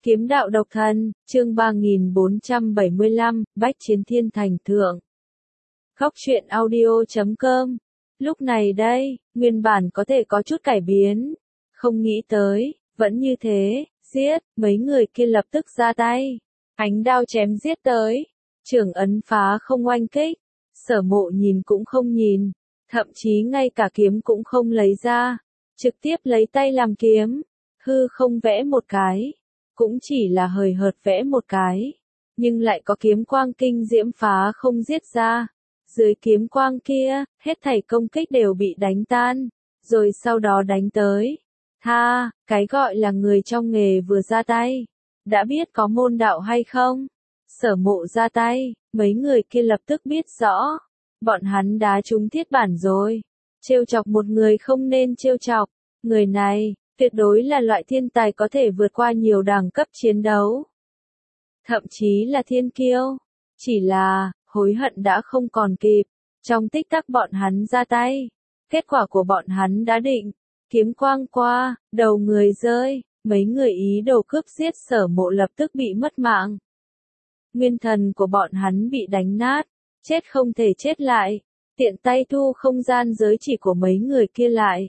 Kiếm đạo độc thân, chương 3475, Bách chiến thiên thành thượng. Góc truyện audio.com. Lúc này đây, nguyên bản có thể có chút cải biến. Không nghĩ tới, vẫn như thế, giết, mấy người kia lập tức ra tay. Ánh đao chém giết tới. Trưởng ấn phá không oanh kích. Sở Mộ nhìn cũng không nhìn. Thậm chí ngay cả kiếm cũng không lấy ra. Trực tiếp lấy tay làm kiếm. Hư không vẽ một cái. Cũng chỉ là hời hợt vẽ một cái, nhưng lại có kiếm quang kinh diễm phá không giết ra. Dưới kiếm quang kia, hết thảy công kích đều bị đánh tan, rồi sau đó đánh tới. Cái gọi là người trong nghề vừa ra tay, đã biết có môn đạo hay không? Sở Mộ ra tay, mấy người kia lập tức biết rõ, bọn hắn đá trúng thiết bản rồi. Trêu chọc một người không nên trêu chọc, người này tuyệt đối là loại thiên tài có thể vượt qua nhiều đẳng cấp chiến đấu. Thậm chí là thiên kiêu. Chỉ là, hối hận đã không còn kịp. Trong tích tắc bọn hắn ra tay. Kết quả của bọn hắn đã định. Kiếm quang qua, đầu người rơi. Mấy người ý đồ cướp giết Sở Mộ lập tức bị mất mạng. Nguyên thần của bọn hắn bị đánh nát. Chết không thể chết lại. Tiện tay thu không gian giới chỉ của mấy người kia lại.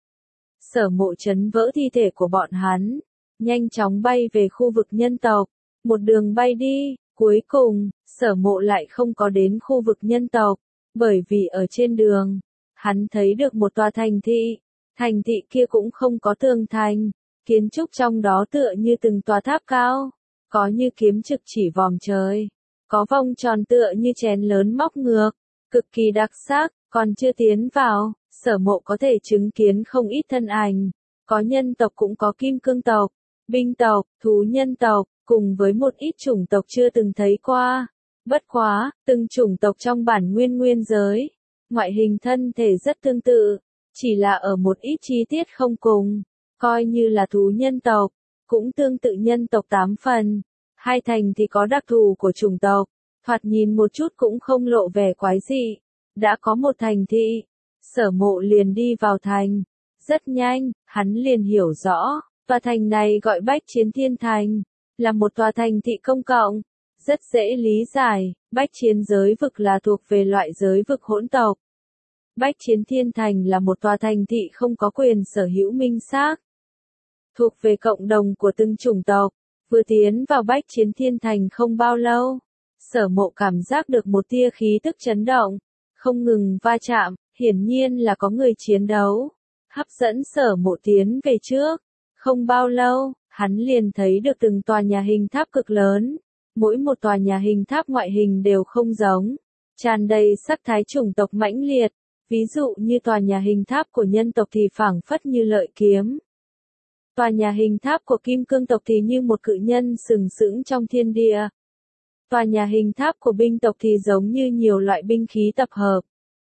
Sở Mộ chấn vỡ thi thể của bọn hắn, nhanh chóng bay về khu vực nhân tộc, một đường bay đi, cuối cùng, Sở Mộ lại không có đến khu vực nhân tộc, bởi vì ở trên đường, hắn thấy được một tòa thành thị kia cũng không có tường thành, kiến trúc trong đó tựa như từng tòa tháp cao, có như kiếm trực chỉ vòm trời, có vòng tròn tựa như chén lớn móc ngược, cực kỳ đặc sắc, còn chưa tiến vào. Sở Mộ có thể chứng kiến không ít thân ảnh, có nhân tộc cũng có kim cương tộc, binh tộc, thú nhân tộc, cùng với một ít chủng tộc chưa từng thấy qua. Bất quá, từng chủng tộc trong bản nguyên giới, ngoại hình thân thể rất tương tự, chỉ là ở một ít chi tiết không cùng, coi như là thú nhân tộc, cũng tương tự nhân tộc 8 phần. Hai thành thì có đặc thù của chủng tộc, thoạt nhìn một chút cũng không lộ vẻ quái dị. Đã có một thành thị. Sở Mộ liền đi vào thành. Rất nhanh, hắn liền hiểu rõ, tòa thành này gọi Bách Chiến Thiên Thành, là một tòa thành thị công cộng. Rất dễ lý giải, Bách Chiến giới vực là thuộc về loại giới vực hỗn tộc. Bách Chiến Thiên Thành là một tòa thành thị không có quyền sở hữu minh xác, thuộc về cộng đồng của từng chủng tộc. Vừa tiến vào Bách Chiến Thiên Thành không bao lâu, Sở Mộ cảm giác được một tia khí tức chấn động, không ngừng va chạm. Hiển nhiên là có người chiến đấu, hấp dẫn Sở Mộ tiến về trước. Không bao lâu, hắn liền thấy được từng tòa nhà hình tháp cực lớn. Mỗi một tòa nhà hình tháp ngoại hình đều không giống, tràn đầy sắc thái chủng tộc mãnh liệt. Ví dụ như tòa nhà hình tháp của nhân tộc thì phảng phất như lợi kiếm. Tòa nhà hình tháp của kim cương tộc thì như một cự nhân sừng sững trong thiên địa. Tòa nhà hình tháp của binh tộc thì giống như nhiều loại binh khí tập hợp.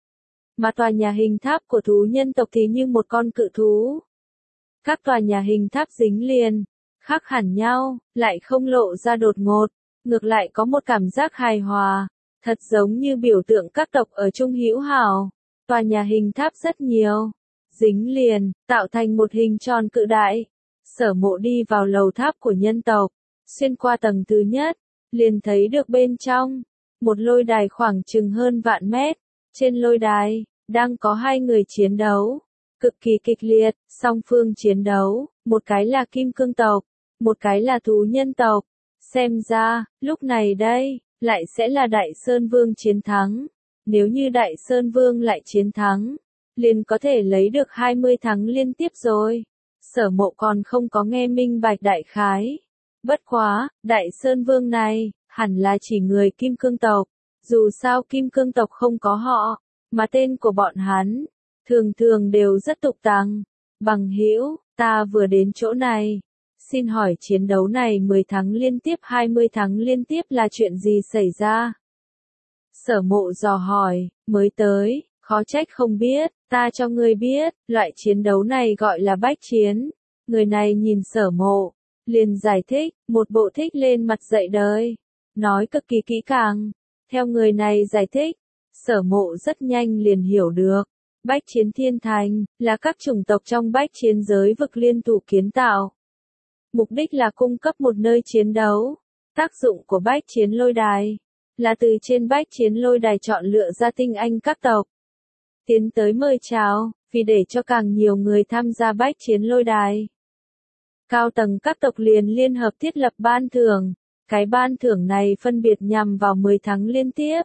Mà tòa nhà hình tháp của thú nhân tộc thì như một con cự thú. Các tòa nhà hình tháp dính liền, khác hẳn nhau, lại không lộ ra đột ngột, ngược lại có một cảm giác hài hòa, thật giống như biểu tượng các tộc ở chung hữu hảo. Tòa nhà hình tháp rất nhiều, dính liền, tạo thành một hình tròn cự đại. Sở Mộ đi vào lầu tháp của nhân tộc, xuyên qua tầng thứ nhất, liền thấy được bên trong, một lôi đài khoảng chừng hơn vạn mét. Trên lôi đài, đang có hai người chiến đấu, cực kỳ kịch liệt. Song phương chiến đấu, một cái là kim cương tộc, một cái là thú nhân tộc. Xem ra, lúc này đây, lại sẽ là Đại Sơn Vương chiến thắng. Nếu như Đại Sơn Vương lại chiến thắng, liền có thể lấy được 20 thắng liên tiếp rồi. Sở Mộ còn không có nghe minh bạch đại khái. Bất quá, Đại Sơn Vương này, hẳn là chỉ người kim cương tộc. Dù sao kim cương tộc không có họ, mà tên của bọn hắn, thường thường đều rất tục tằng. Bằng hữu, ta vừa đến chỗ này. Xin hỏi chiến đấu này 10 tháng liên tiếp 20 tháng liên tiếp là chuyện gì xảy ra? Sở Mộ dò hỏi, mới tới, khó trách không biết, ta cho ngươi biết, loại chiến đấu này gọi là bách chiến. Người này nhìn Sở Mộ, liền giải thích, một bộ thích lên mặt dạy đời, nói cực kỳ kỹ càng. Theo người này giải thích, Sở Mộ rất nhanh liền hiểu được. Bách Chiến Thiên Thành là các chủng tộc trong Bách Chiến giới vực liên thủ kiến tạo. Mục đích là cung cấp một nơi chiến đấu. Tác dụng của bách chiến lôi đài là từ trên bách chiến lôi đài chọn lựa ra tinh anh các tộc. Tiến tới mời chào, vì để cho càng nhiều người tham gia bách chiến lôi đài. Cao tầng các tộc liền liên hợp thiết lập ban thưởng. Cái ban thưởng này phân biệt nhằm vào 10 tháng liên tiếp,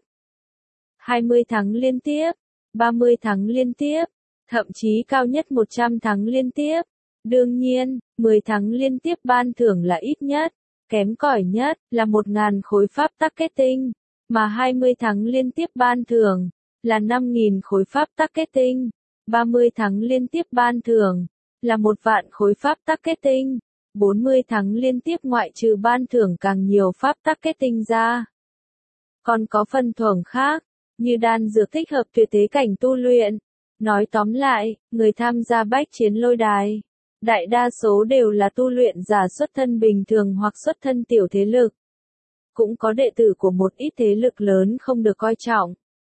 20 tháng liên tiếp, 30 tháng liên tiếp, thậm chí cao nhất 100 tháng liên tiếp. Đương nhiên, 10 tháng liên tiếp ban thưởng là ít nhất, kém cỏi nhất là 1.000 khối pháp tắc kết tinh, mà 20 tháng liên tiếp ban thưởng là 5.000 khối pháp tắc kết tinh, 30 tháng liên tiếp ban thưởng là 1.000.000 khối pháp tắc kết tinh, 40 tháng liên tiếp ngoại trừ ban thưởng càng nhiều pháp tắc kết tinh ra. Còn có phần thưởng khác, như đan dược thích hợp tuyệt thế cảnh tu luyện. Nói tóm lại, người tham gia bách chiến lôi đài, đại đa số đều là tu luyện giả xuất thân bình thường hoặc xuất thân tiểu thế lực. Cũng có đệ tử của một ít thế lực lớn không được coi trọng.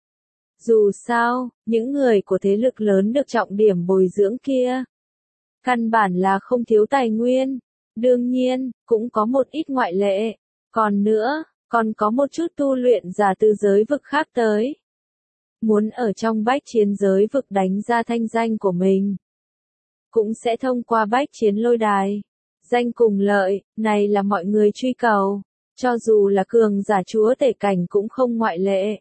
Dù sao, những người của thế lực lớn được trọng điểm bồi dưỡng kia, căn bản là không thiếu tài nguyên. Đương nhiên, cũng có một ít ngoại lệ. Còn nữa, còn có một chút tu luyện giả từ giới vực khác tới. Muốn ở trong bách chiến giới vực đánh ra thanh danh của mình, cũng sẽ thông qua bách chiến lôi đài. Danh cùng lợi, này là mọi người truy cầu. Cho dù là cường giả chúa tể cảnh cũng không ngoại lệ.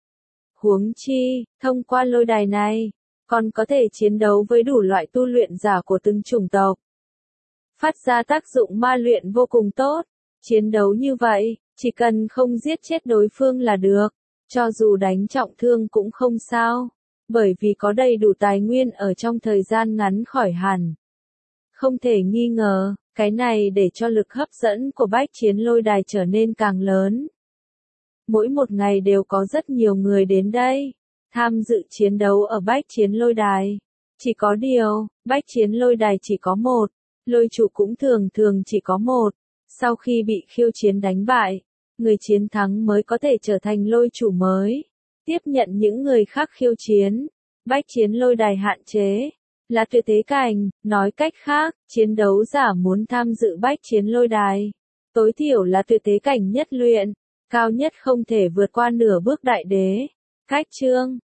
Huống chi, thông qua lôi đài này, còn có thể chiến đấu với đủ loại tu luyện giả của từng chủng tộc. Phát ra tác dụng ma luyện vô cùng tốt. Chiến đấu như vậy, chỉ cần không giết chết đối phương là được. Cho dù đánh trọng thương cũng không sao. Bởi vì có đầy đủ tài nguyên ở trong thời gian ngắn khỏi hẳn. Không thể nghi ngờ, cái này để cho lực hấp dẫn của bách chiến lôi đài trở nên càng lớn. Mỗi một ngày đều có rất nhiều người đến đây, tham dự chiến đấu ở bách chiến lôi đài. Chỉ có điều, bách chiến lôi đài chỉ có một, lôi chủ cũng thường thường chỉ có một. Sau khi bị khiêu chiến đánh bại, người chiến thắng mới có thể trở thành lôi chủ mới, tiếp nhận những người khác khiêu chiến. Bách chiến lôi đài hạn chế là tuyệt thế cảnh, nói cách khác, chiến đấu giả muốn tham dự bách chiến lôi đài, tối thiểu là tuyệt thế cảnh nhất luyện, cao nhất không thể vượt qua nửa bước đại đế. Cách chương